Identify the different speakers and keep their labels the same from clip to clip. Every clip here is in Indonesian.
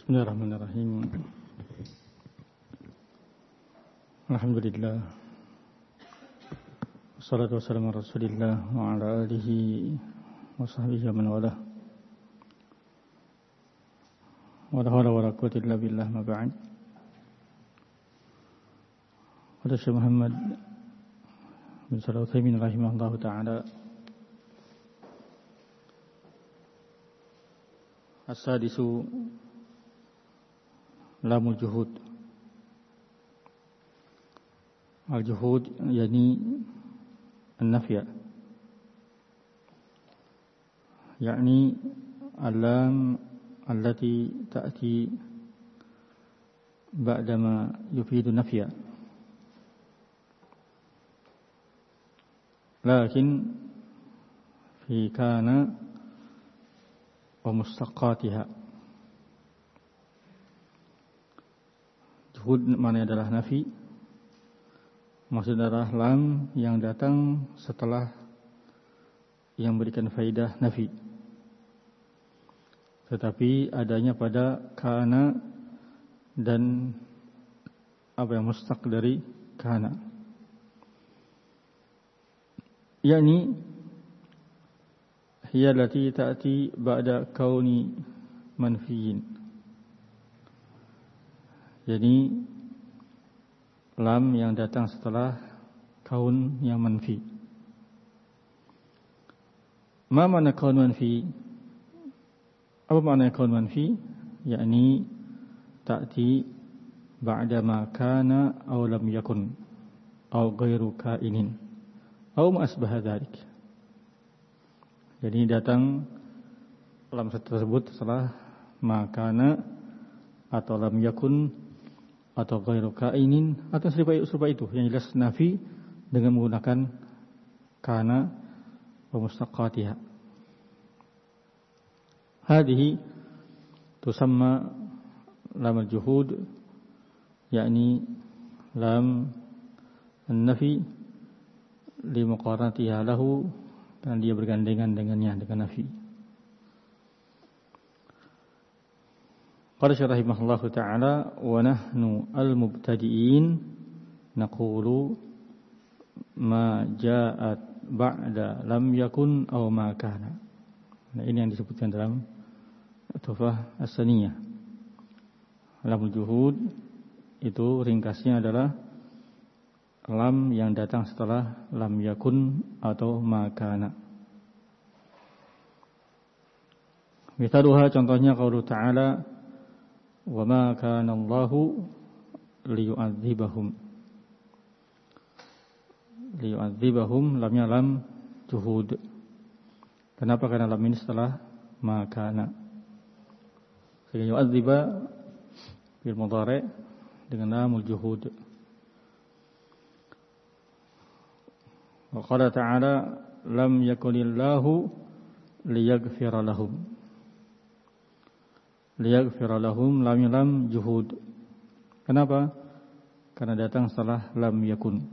Speaker 1: Bismillahirrahmanirrahim. Alhamdulillah. Wassalatu wassalamu ala Rasulillah wa ala alihi wa sahbihi wa man walah. Wa la hawla wa la quwwata illa billah, ma ba'd. Qala Syekh Muhammad bin Shalih Al-Utsaimin rahimahullahu ta'ala, as-sadisu lamul juhud. Al-juhud yani an-nafya, yani al-lam allati ta'ti ba'dama yufidu nafya, lakin fi kana wa mustaqatiha. Juhud maknanya adalah nafi, maksud adalah lam yang datang setelah yang berikan faidah nafi, tetapi adanya pada kana dan apa yang mustaq dari kana, yakni hiya allati ta'ti ba'da kauni manfiyin. Jadi lam yang datang setelah kaun yang manfi. Ma makna kaun manfi? Apa makna kaun manfi? Yakni ta'ti ba'da ma kana aw lam yakun aw ghairu kainin aw ma asbaha dzalik. Jadi datang lam tersebut setelah ma kana atau lam yakun atau ghairu kainin atau serupa itu, yang jelas nafi dengan menggunakan kana wa mustaqatiha. Hadhihi tusamma lam al-juhud, yakni lam an-nafi li muqaranatiha lahu, dan dia bergandengan dengannya, dengan nafi. Qala Syekh rahimahullahu ta'ala, wa nahnu al-mubtadi'in naqulu ma ja'at ba'da lam yakun aw ma kana. Nah, ini yang disebutkan dalam Tuhfah As-Saniyah. Lamul juhud itu ringkasnya adalah lam yang datang setelah lam yakun atau ma kana. Mithaluha, contohnya qaulu ta'ala, wa ma kana Allahu liyu'adzibahum. Liyu'adzibahum, lamnya lam juhud. Kenapa? Karena lam ini setelah ma kana. Sehingga yu'adziba bil mudhari' dengan lamul juhud. Wa qala ta'ala, lam yakunillahu liyaghfira lahum. Liyaghfira lahum, lam juhud. Kenapa? Karena datang setelah lam yakun,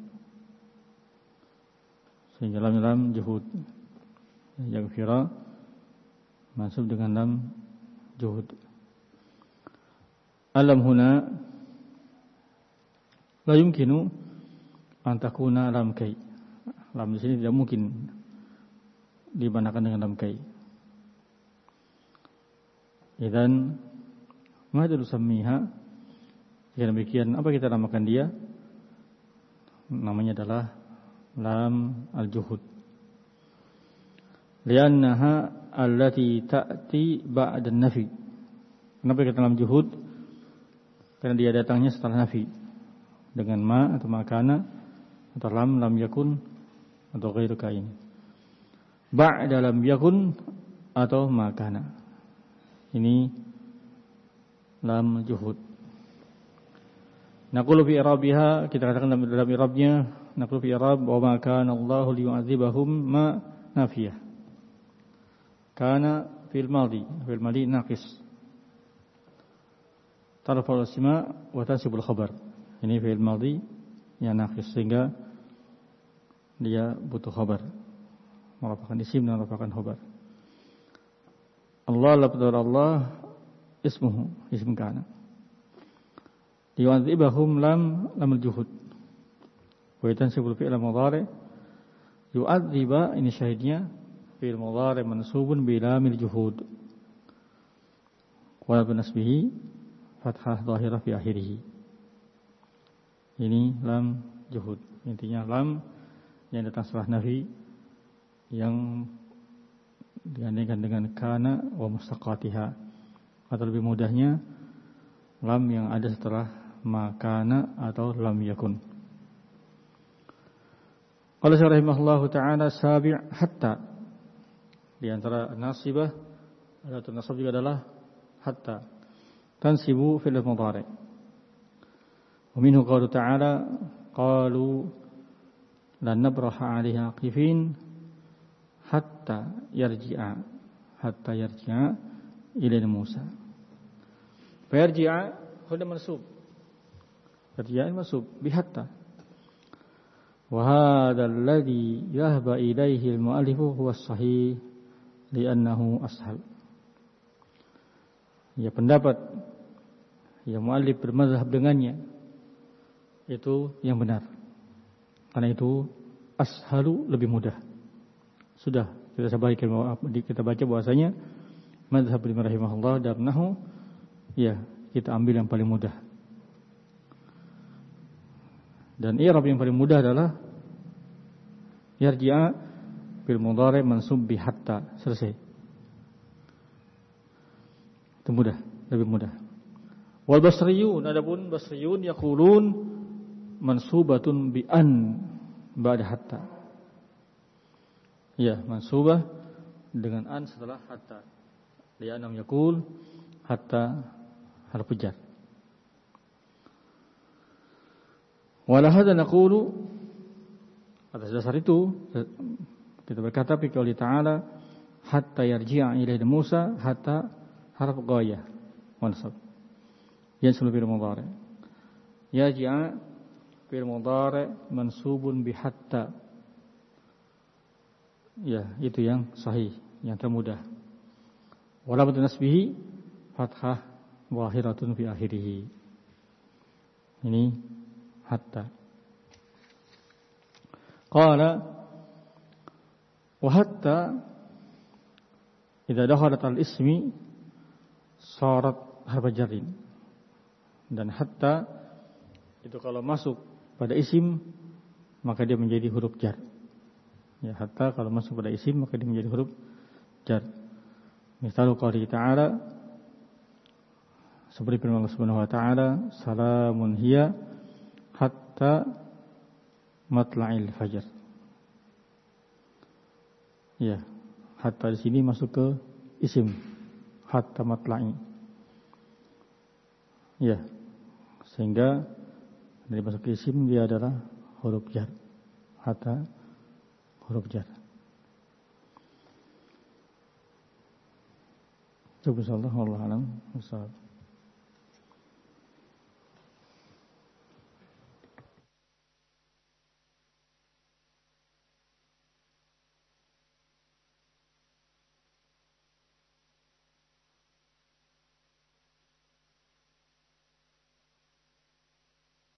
Speaker 1: sehingga lam juhud. Yaghfira masuk dengan lam juhud. Alam huna la yumkinu an takuna lam kai. Lam di sini tidak mungkin dibandingkan dengan lam kai. Idzan madza tusammiha? Jika demikian, apa kita namakan dia? Namanya adalah lam al-juhud. Li'annaha allati ta'ti ba'da an-nafi. Kenapa kita lam juhud? Karena dia datangnya setelah nafi, dengan ma atau makana atau lam yakun atau ghairu kain. Ba'da lam yakun atau makana. Ini lam juhud. Naqulu fi i'rabiha, kita katakan dalam i'rabnya, naqulu fi i'rab wa ma kana Allahu liyu'adzibahum ma nafiyah. Kana fil madhi naqis. Tarfa'u al-isma wa tansibul khabar. Ini fi'il madhi yang naqis, sehingga dia butuh khabar, merupakan isim dan merupakan khabar. Allah, lafzul Allah ismuhu, ism kana. Yu'adzibahum lam al-juhud. Wa tansibu fi'il mudhari. Yu'adziba ini syahidnya fi'il mudhari mansubun bi lamil juhud. Wa binasbihi fathah dhahirah fi akhirih. Ini lam juhud. Intinya lam yang datang setelah nafi yang digandingkan dengan kana wa mustaqatiha. Atau lebih mudahnya lam yang ada setelah makana atau lam yakun. Qala rahimahullahu ta'ala sabi' hatta. Di antara nasibah atau nasab juga adalah hatta. Tansibu fil mudhari'. Wa minhu qawlu ta'ala qalu lan nabraha 'alaiha aqifin hatta yarji'a ila Musa. Fa yarji'a huwa mansub. Yarji'a mansub bi hatta. Wa hadha alladhi yahba ilayhi al-mu'allif huwa as-sahih li'annahu ashal. Ya, pendapat yang mu'allif bermazhab dengannya itu yang benar. Karena itu ashalu lebih mudah. Sudah kita baca bahwasanya mazhab Ibnu rahimahullah dalam nahwu ya kita ambil yang paling mudah. Dan i'rab yang paling mudah adalah yarji'a bil mudhari' mansub bi hatta. Selesai. Itu mudah, lebih mudah. Wal basriyun, adapun basriyun yaqulun mansubatun bi an ba'da hatta. Ya, mansubah dengan an setelah hatta. Li'annam yaqul hatta harfu jar. Wala hadza naqulu, atas dasar itu kita berkata fi qouli ta'ala hatta yarji'a ilaihi Musa, hatta harf ghayah mansub yansub bil mudhari'. Yarji'a bil mudhari' mansubun bi hatta. Ya, itu yang sahih, yang termudah. Wala nasbihi fathah zahiratun fi akhirih. Ini hatta. Qala wa hatta idza dakhalat al-ismi sarat harfa jarrin. Dan hatta itu kalau masuk pada isim maka dia menjadi huruf jar. Ya, hatta kalau masuk pada isim maka dia menjadi huruf jar. Misal qouli ta'ala seperti firman Allah Subhanahu wa ta'ala, salamun hiya hatta matla'il fajar. Ya, hatta di sini masuk ke isim hatta matla'i. Ya, sehingga dari masuk ke isim dia adalah huruf jar. Hatta huruf jar. Cukup insyaallah, wallahu a'lam.